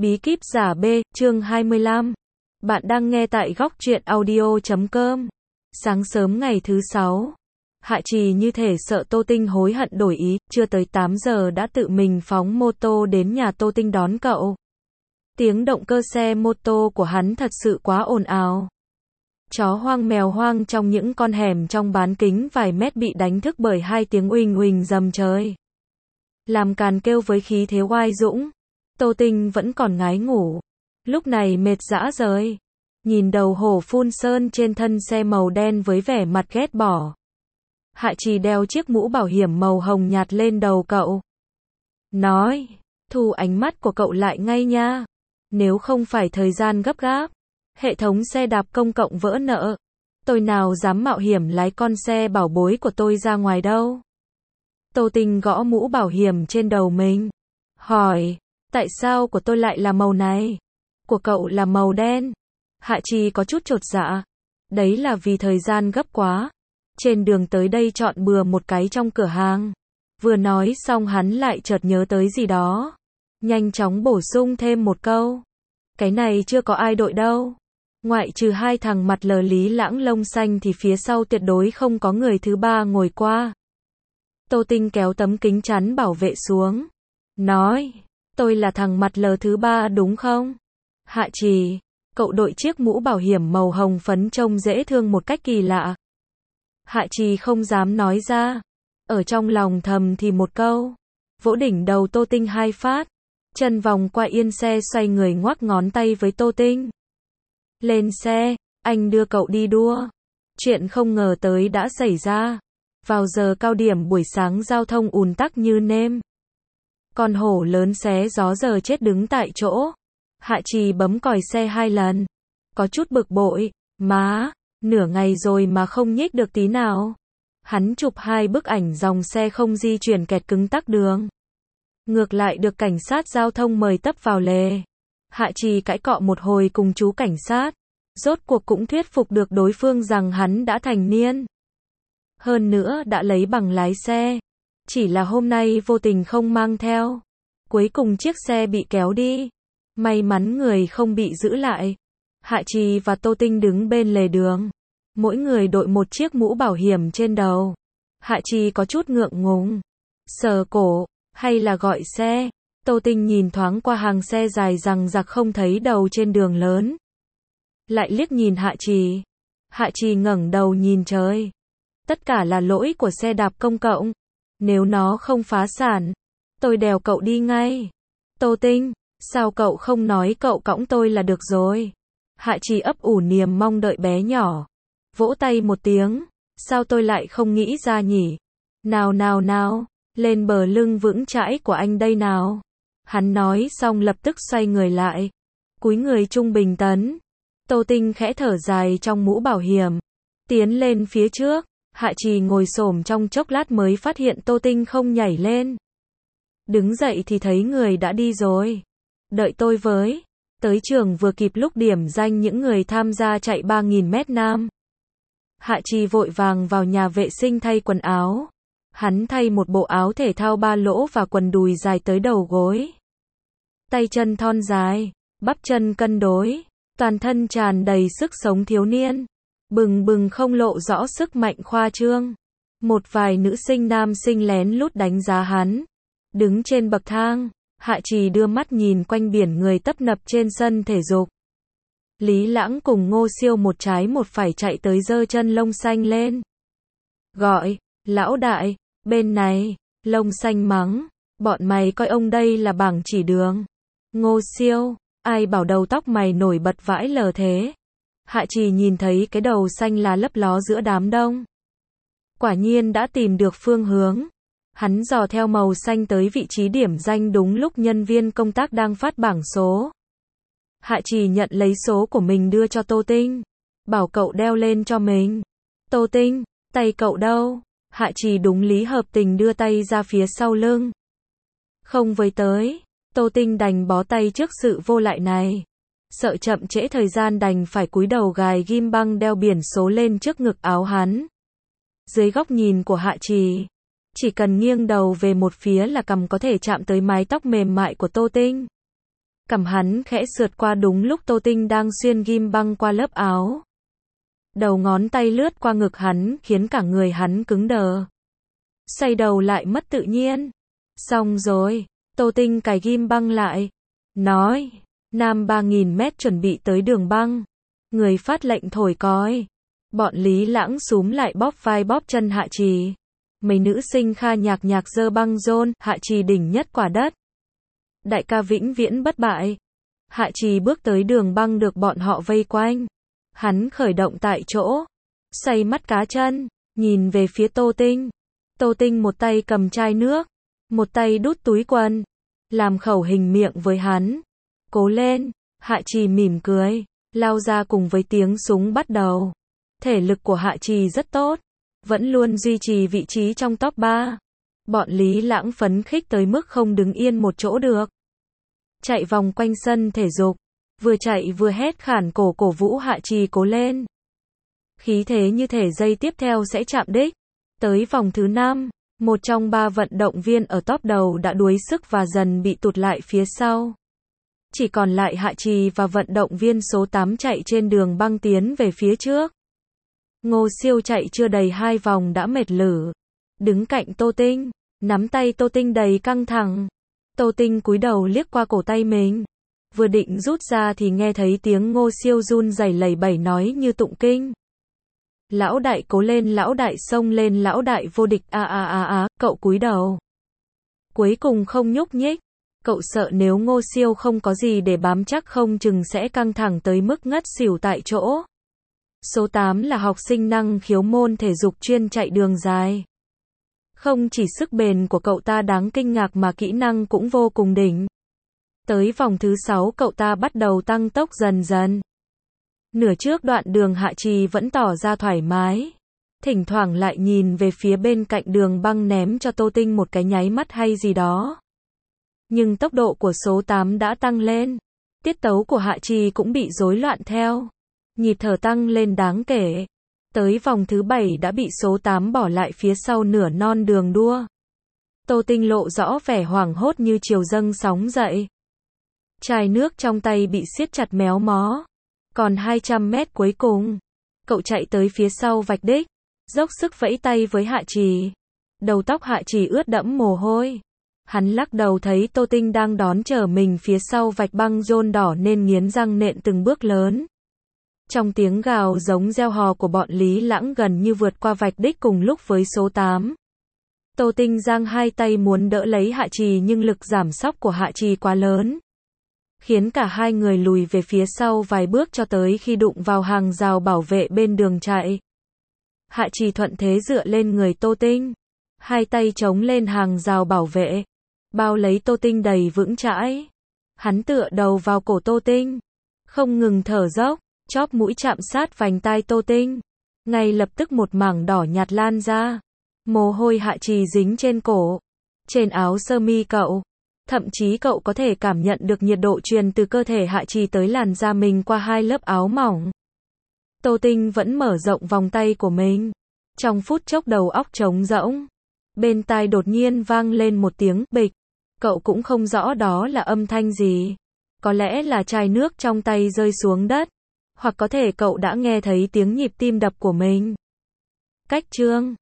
Bí kíp giả B, chương 25. Bạn đang nghe tại góc truyện audio.com. Sáng sớm ngày thứ 6. Hạ Trì như thể sợ Tô Tinh hối hận đổi ý, chưa tới 8 giờ đã tự mình phóng mô tô đến nhà Tô Tinh đón cậu. Tiếng động cơ xe mô tô của hắn thật sự quá ồn ào. Chó hoang mèo hoang trong những con hẻm trong bán kính vài mét bị đánh thức bởi hai tiếng uỳnh uỳnh rầm trời. Làm càn kêu với khí thế oai dũng. Tô Tinh vẫn còn ngái ngủ. Lúc này mệt rã rời. Nhìn đầu hổ phun sơn trên thân xe màu đen với vẻ mặt ghét bỏ. Hạ Trì đeo chiếc mũ bảo hiểm màu hồng nhạt lên đầu cậu. Nói, thu ánh mắt của cậu lại ngay nha. Nếu không phải thời gian gấp gáp, hệ thống xe đạp công cộng vỡ nợ, tôi nào dám mạo hiểm lái con xe bảo bối của tôi ra ngoài đâu. Tô Tinh gõ mũ bảo hiểm trên đầu mình. Hỏi, tại sao của tôi lại là màu này? Của cậu là màu đen. Hạ Trì có chút chột dạ. Đấy là vì thời gian gấp quá. Trên đường tới đây chọn bừa một cái trong cửa hàng. Vừa nói xong hắn lại chợt nhớ tới gì đó. Nhanh chóng bổ sung thêm một câu. Cái này chưa có ai đội đâu. Ngoại trừ hai thằng mặt lờ Lý Lãng lông xanh thì phía sau tuyệt đối không có người thứ ba ngồi qua. Tô Tinh kéo tấm kính chắn bảo vệ xuống. Nói, tôi là thằng mặt lờ thứ ba đúng không? Hạ Trì, cậu đội chiếc mũ bảo hiểm màu hồng phấn trông dễ thương một cách kỳ lạ. Hạ Trì không dám nói ra. Ở trong lòng thầm thì một câu. Vỗ đỉnh đầu Tô Tinh hai phát. Chân vòng qua yên xe xoay người ngoắc ngón tay với Tô Tinh. Lên xe, anh đưa cậu đi đua. Chuyện không ngờ tới đã xảy ra. Vào giờ cao điểm buổi sáng giao thông ùn tắc như nêm. Con hổ lớn xé gió giờ chết đứng tại chỗ. Hạ Trì bấm còi xe 2 lần. Có chút bực bội. Má, nửa ngày rồi mà không nhích được tí nào. Hắn chụp 2 bức ảnh dòng xe không di chuyển kẹt cứng tắc đường. Ngược lại được cảnh sát giao thông mời tấp vào lề. Hạ Trì cãi cọ một hồi cùng chú cảnh sát. Rốt cuộc cũng thuyết phục được đối phương rằng hắn đã thành niên. Hơn nữa đã lấy bằng lái xe. Chỉ là hôm nay vô tình không mang theo. Cuối cùng chiếc xe bị kéo đi. May mắn người không bị giữ lại. Hạ Trì và Tô Tinh đứng bên lề đường. Mỗi người đội một chiếc mũ bảo hiểm trên đầu. Hạ Trì có chút ngượng ngùng. Sờ cổ, hay là gọi xe. Tô Tinh nhìn thoáng qua hàng xe dài rằng giặc không thấy đầu trên đường lớn. Lại liếc nhìn Hạ Trì. Hạ Trì ngẩng đầu nhìn trời. Tất cả là lỗi của xe đạp công cộng. Nếu nó không phá sản, tôi đèo cậu đi ngay. Tô Tinh, sao cậu không nói cậu cõng tôi là được rồi. Hạ Trì ấp ủ niềm mong đợi bé nhỏ. Vỗ tay một tiếng. Sao tôi lại không nghĩ ra nhỉ? Nào nào nào, lên bờ lưng vững chãi của anh đây nào. Hắn nói xong lập tức xoay người lại. Cúi người trung bình tấn. Tô Tinh khẽ thở dài trong mũ bảo hiểm. Tiến lên phía trước. Hạ Trì ngồi xổm trong chốc lát mới phát hiện Tô Tinh không nhảy lên. Đứng dậy thì thấy người đã đi rồi. Đợi tôi với. Tới trường vừa kịp lúc điểm danh những người tham gia chạy 3.000 mét nam. Hạ Trì vội vàng vào nhà vệ sinh thay quần áo. Hắn thay một bộ áo thể thao 3 lỗ và quần đùi dài tới đầu gối. Tay chân thon dài, bắp chân cân đối, toàn thân tràn đầy sức sống thiếu niên. Bừng bừng không lộ rõ sức mạnh khoa trương. Một vài nữ sinh nam sinh lén lút đánh giá hắn. Đứng trên bậc thang, Hạ Trì đưa mắt nhìn quanh biển người tấp nập trên sân thể dục. Lý Lãng cùng Ngô Siêu một trái một phải chạy tới giơ chân lông xanh lên. Gọi, lão đại, bên này, lông xanh mắng, bọn mày coi ông đây là bảng chỉ đường. Ngô Siêu, ai bảo đầu tóc mày nổi bật vãi lờ thế. Hạ Trì nhìn thấy cái đầu xanh lá lấp ló giữa đám đông. Quả nhiên đã tìm được phương hướng. Hắn dò theo màu xanh tới vị trí điểm danh đúng lúc nhân viên công tác đang phát bảng số. Hạ Trì nhận lấy số của mình đưa cho Tô Tinh. Bảo cậu đeo lên cho mình. Tô Tinh, tay cậu đâu? Hạ Trì đúng lý hợp tình đưa tay ra phía sau lưng. Không với tới. Tô Tinh đành bó tay trước sự vô lại này. Sợ chậm trễ thời gian đành phải cúi đầu gài ghim băng đeo biển số lên trước ngực áo hắn. Dưới góc nhìn của Hạ Trì, chỉ cần nghiêng đầu về một phía là cằm có thể chạm tới mái tóc mềm mại của Tô Tinh. Cằm hắn khẽ sượt qua đúng lúc Tô Tinh đang xuyên ghim băng qua lớp áo. Đầu ngón tay lướt qua ngực hắn khiến cả người hắn cứng đờ. Xoay đầu lại mất tự nhiên. Xong rồi, Tô Tinh cài ghim băng lại. Nói, Nam 3000 mét chuẩn bị tới đường băng. Người phát lệnh thổi còi. Bọn Lý Lãng xúm lại bóp vai bóp chân Hạ Trì. Mấy nữ sinh kha nhạc nhạc giơ băng rôn, Hạ Trì đỉnh nhất quả đất. Đại ca vĩnh viễn bất bại. Hạ Trì bước tới đường băng được bọn họ vây quanh. Hắn khởi động tại chỗ. Xoay mắt cá chân, nhìn về phía Tô Tinh. Tô Tinh một tay cầm chai nước, một tay đút túi quần. Làm khẩu hình miệng với hắn. Cố lên, Hạ Trì mỉm cười, lao ra cùng với tiếng súng bắt đầu. Thể lực của Hạ Trì rất tốt, vẫn luôn duy trì vị trí trong top 3. Bọn Lý Lãng phấn khích tới mức không đứng yên một chỗ được. Chạy vòng quanh sân thể dục, vừa chạy vừa hét khản cổ cổ vũ Hạ Trì cố lên. Khí thế như thể giây tiếp theo sẽ chạm đích. Tới vòng thứ 5, một trong 3 vận động viên ở top đầu đã đuối sức và dần bị tụt lại phía sau. Chỉ còn lại Hạ Trì và vận động viên số 8 chạy trên đường băng tiến về phía trước. Ngô Siêu chạy chưa đầy 2 vòng đã mệt lử. Đứng cạnh Tô Tinh, nắm tay Tô Tinh đầy căng thẳng. Tô Tinh cúi đầu liếc qua cổ tay mình. Vừa định rút ra thì nghe thấy tiếng Ngô Siêu run rẩy lẩy bẩy nói như tụng kinh. Lão đại cố lên, lão đại xông lên, lão đại vô địch cậu cúi đầu. Cuối cùng không nhúc nhích. Cậu sợ nếu Ngô Siêu không có gì để bám chắc không chừng sẽ căng thẳng tới mức ngất xỉu tại chỗ. Số 8 là học sinh năng khiếu môn thể dục chuyên chạy đường dài. Không chỉ sức bền của cậu ta đáng kinh ngạc mà kỹ năng cũng vô cùng đỉnh. Tới vòng thứ 6 cậu ta bắt đầu tăng tốc dần dần. Nửa trước đoạn đường Hạ Trì vẫn tỏ ra thoải mái. Thỉnh thoảng lại nhìn về phía bên cạnh đường băng ném cho Tô Tinh một cái nháy mắt hay gì đó. Nhưng tốc độ của số 8 đã tăng lên. Tiết tấu của Hạ Trì cũng bị rối loạn theo. Nhịp thở tăng lên đáng kể. Tới vòng thứ 7 đã bị số 8 bỏ lại phía sau nửa non đường đua. Tô Tinh lộ rõ vẻ hoảng hốt như chiều dâng sóng dậy. Chai nước trong tay bị siết chặt méo mó. Còn 200 mét cuối cùng. Cậu chạy tới phía sau vạch đích. Dốc sức vẫy tay với Hạ Trì. Đầu tóc Hạ Trì ướt đẫm mồ hôi. Hắn lắc đầu thấy Tô Tinh đang đón chờ mình phía sau vạch băng rôn đỏ nên nghiến răng nện từng bước lớn. Trong tiếng gào giống reo hò của bọn Lý Lãng gần như vượt qua vạch đích cùng lúc với số 8. Tô Tinh giang hai tay muốn đỡ lấy Hạ Trì nhưng lực giảm sóc của Hạ Trì quá lớn. Khiến cả hai người lùi về phía sau vài bước cho tới khi đụng vào hàng rào bảo vệ bên đường chạy. Hạ Trì thuận thế dựa lên người Tô Tinh. Hai tay chống lên hàng rào bảo vệ. Bao lấy Tô Tinh đầy vững chãi. Hắn tựa đầu vào cổ Tô Tinh. Không ngừng thở dốc, chóp mũi chạm sát vành tai Tô Tinh. Ngay lập tức một mảng đỏ nhạt lan ra. Mồ hôi Hạ Trì dính trên cổ. Trên áo sơ mi cậu. Thậm chí cậu có thể cảm nhận được nhiệt độ truyền từ cơ thể Hạ Trì tới làn da mình qua 2 lớp áo mỏng. Tô Tinh vẫn mở rộng vòng tay của mình. Trong phút chốc đầu óc trống rỗng. Bên tai đột nhiên vang lên một tiếng bịch. Cậu cũng không rõ đó là âm thanh gì. Có lẽ là chai nước trong tay rơi xuống đất. Hoặc có thể cậu đã nghe thấy tiếng nhịp tim đập của mình. Cách chương